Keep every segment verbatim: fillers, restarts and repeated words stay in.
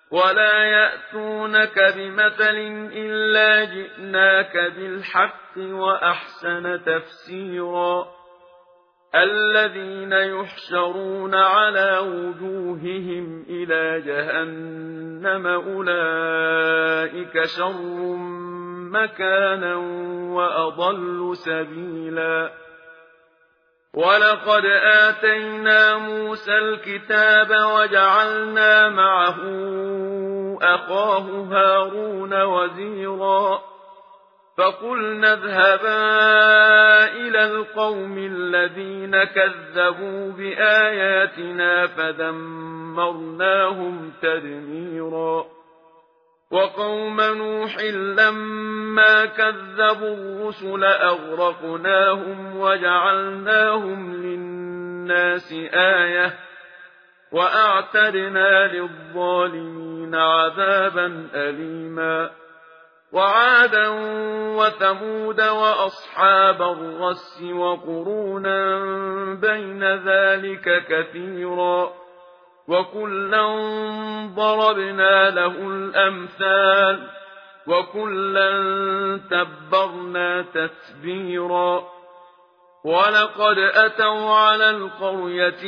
ولا يأتونك بمثل إلا جئناك بالحق وأحسن تفسيرا الذين يحشرون على وجوههم إلى جهنم أولئك شر مكانا وأضل سبيلا ولقد آتينا موسى الكتاب وجعلنا معه أخاه هارون وزيرا فقلنا اذهبا إلى القوم الذين كذبوا بآياتنا فدمرناهم تدميرا وقوم نوح لما كذبوا الرسل أغرقناهم وجعلناهم للناس آية وأعتدنا للظالمين عذابا أليما وعادا وثمود وأصحاب الرس وقرونا بين ذلك كثيرا وكلا ضربنا له الأمثال وكلا تبرنا تتبيرا ولقد أتوا على القرية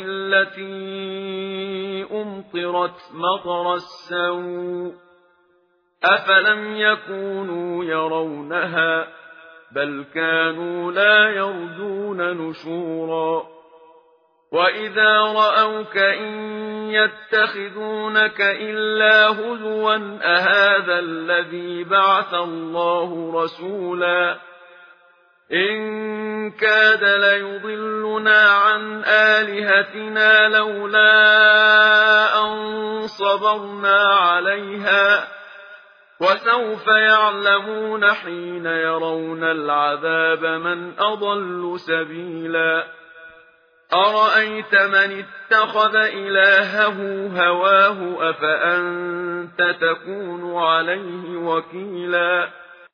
التي أمطرت مطر السوء أفلم يكونوا يرونها بل كانوا لا يرجون نشورا وإذا رأوك إن يتخذونك إلا هزوا أهذا الذي بعث الله رسولا إن كاد ليضلنا عن آلهتنا لولا أن صبرنا عليها وسوف يعلمون حين يرون العذاب من أضل سبيلا أرأيت من اتخذ إلهه هواه أفأنت تكون عليه وكيلا